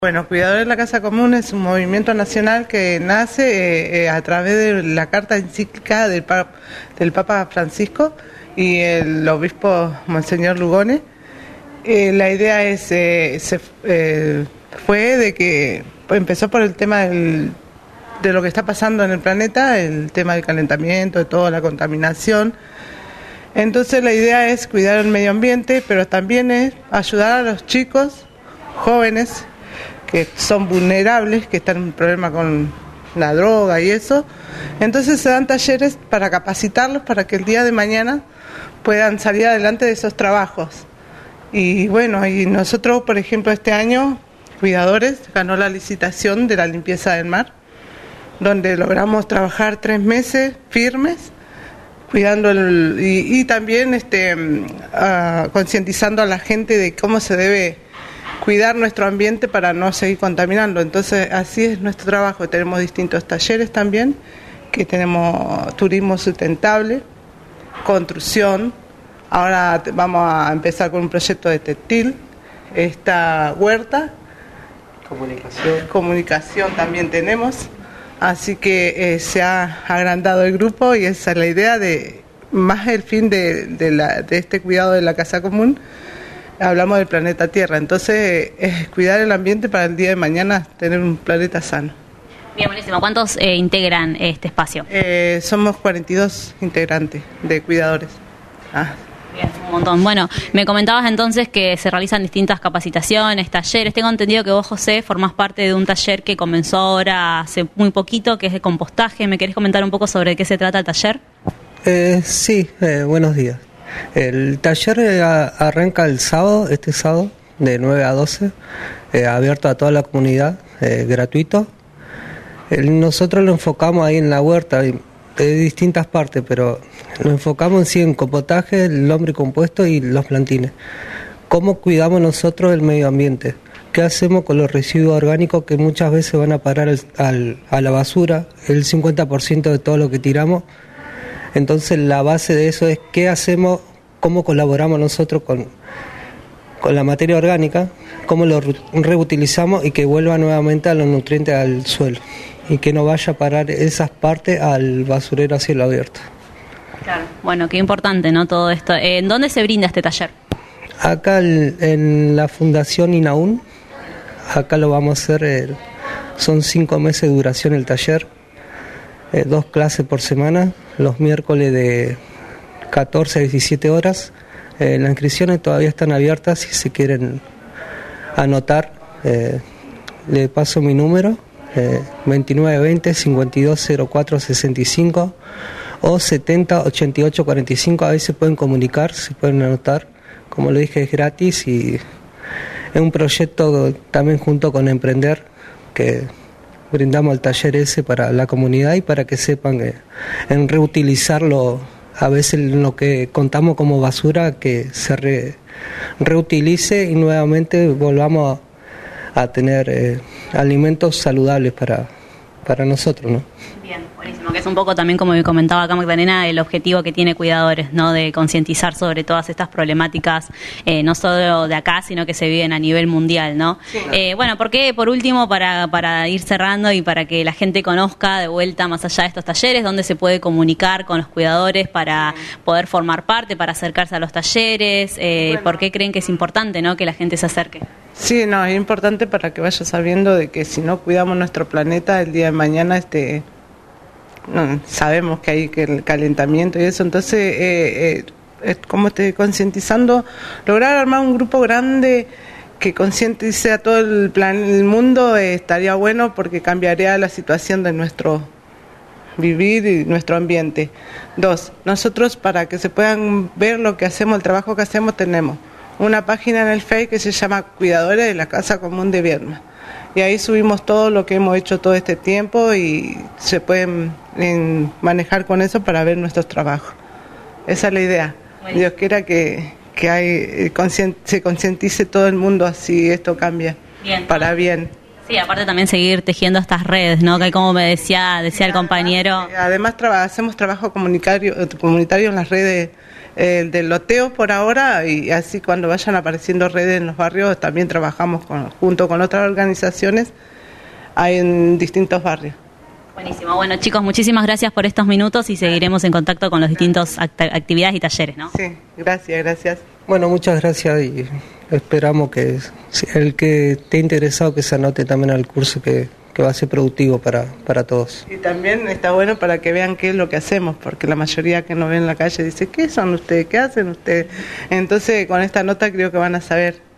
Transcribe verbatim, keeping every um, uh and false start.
Bueno, Cuidadores de la Casa Común es un movimiento nacional que nace eh, eh, a través de la carta encíclica del, pa del Papa Francisco y el obispo Monseñor Lugones. Eh, la idea es eh, se, eh, fue de que empezó por el tema del, de lo que está pasando en el planeta, el tema del calentamiento, de toda la contaminación. Entonces la idea es cuidar el medio ambiente, pero también es ayudar a los chicos, jóvenes, que son vulnerables, que están en problema con la droga y eso. Entonces se dan talleres para capacitarlos para que el día de mañana puedan salir adelante de esos trabajos. Y bueno, y nosotros, por ejemplo, este año, Cuidadores ganó la licitación de la limpieza del mar, donde logramos trabajar tres meses firmes, cuidando el, y, y también este, uh, concientizando a la gente de cómo se debe cuidar nuestro ambiente para no seguir contaminando. Entonces así es nuestro trabajo. Tenemos distintos talleres también, que tenemos turismo sustentable, construcción. Ahora vamos a empezar con un proyecto de textil, esta huerta, comunicación, comunicación también tenemos. Así que eh, se ha agrandado el grupo y esa es la idea de más el fin de, de, la, de este cuidado de la Casa Común. Hablamos del planeta Tierra, entonces es cuidar el ambiente para el día de mañana tener un planeta sano. Bien, buenísimo. ¿Cuántos eh, integran este espacio? Eh, somos cuarenta y dos integrantes de cuidadores. Ah. Bien, un montón. Bueno, me comentabas entonces que se realizan distintas capacitaciones, talleres. Tengo entendido que vos, José, formás parte de un taller que comenzó ahora hace muy poquito, que es de compostaje. ¿Me querés comentar un poco sobre qué se trata el taller? Eh, sí, eh, buenos días. El taller eh, arranca el sábado, este sábado, de nueve a doce, eh, abierto a toda la comunidad, eh, gratuito. El, nosotros lo enfocamos ahí en la huerta, de distintas partes, pero lo enfocamos en sí en compostaje, el lombricompuesto y los plantines. ¿Cómo cuidamos nosotros el medio ambiente? ¿Qué hacemos con los residuos orgánicos que muchas veces van a parar al, al, a la basura? El cincuenta por ciento de todo lo que tiramos. Entonces la base de eso es qué hacemos, cómo colaboramos nosotros con, con la materia orgánica, cómo lo reutilizamos y que vuelva nuevamente a los nutrientes al suelo y que no vaya a parar esas partes al basurero a cielo abierto. Claro. Bueno, qué importante, ¿no? Todo esto. ¿En dónde se brinda este taller? Acá en la Fundación INAUN, acá lo vamos a hacer, eh, son cinco meses de duración el taller. Eh, dos clases por semana, los miércoles de catorce a diecisiete horas. Eh, las inscripciones todavía están abiertas, si se quieren anotar, eh, le paso mi número, eh, veintinueve veinte, cincuenta y dos cero cuatro sesenta y cinco o setenta ochenta y ocho cuarenta y cinco, ahí se pueden comunicar, se pueden anotar, como le dije es gratis y es un proyecto también junto con Emprender, que brindamos el taller ese para la comunidad y para que sepan que en reutilizarlo, a veces lo que contamos como basura, que se re, reutilice y nuevamente volvamos a, a tener eh, alimentos saludables para, para nosotros, ¿no? Bien, buenísimo, que es un poco también, como me comentaba acá Magdalena, el objetivo que tiene Cuidadores, ¿no? De concientizar sobre todas estas problemáticas, eh, no solo de acá, sino que se viven a nivel mundial, ¿no? Sí. Eh, bueno, porque por último, para, para ir cerrando y para que la gente conozca de vuelta más allá de estos talleres, dónde se puede comunicar con los cuidadores para poder formar parte, para acercarse a los talleres, eh, bueno. ¿Por qué creen que es importante, ¿no? Que la gente se acerque? Sí, no, es importante para que vaya sabiendo de que si no cuidamos nuestro planeta, el día de mañana este no, sabemos que hay que el calentamiento y eso, entonces eh, eh, es como estoy concientizando, lograr armar un grupo grande que concientice a todo el plan, el mundo, eh, estaría bueno porque cambiaría la situación de nuestro vivir y nuestro ambiente. Dos, nosotros para que se puedan ver lo que hacemos, el trabajo que hacemos, tenemos una página en el Facebook que se llama Cuidadores de la Casa Común de Viedma. Y ahí subimos todo lo que hemos hecho todo este tiempo y se pueden en, manejar con eso para ver nuestros trabajos. Esa es la idea. Bueno. Dios quiera que, que hay, conscient, se concientice todo el mundo así esto cambia bien, para bien. Sí, aparte también seguir tejiendo estas redes, ¿no? Que como me decía decía el compañero. Además traba, hacemos trabajo comunitario, comunitario en las redes el del loteo por ahora, y así cuando vayan apareciendo redes en los barrios, también trabajamos con, junto con otras organizaciones hay en distintos barrios. Buenísimo. Bueno, chicos, muchísimas gracias por estos minutos y seguiremos en contacto con los distintos act- actividades y talleres, ¿no? Sí, gracias, gracias. Bueno, muchas gracias y esperamos que el que esté interesado que se anote también al curso que, que va a ser productivo para, para todos. Y también está bueno para que vean qué es lo que hacemos, porque la mayoría que nos ven en la calle dice, ¿qué son ustedes? ¿Qué hacen ustedes? Entonces, con esta nota creo que van a saber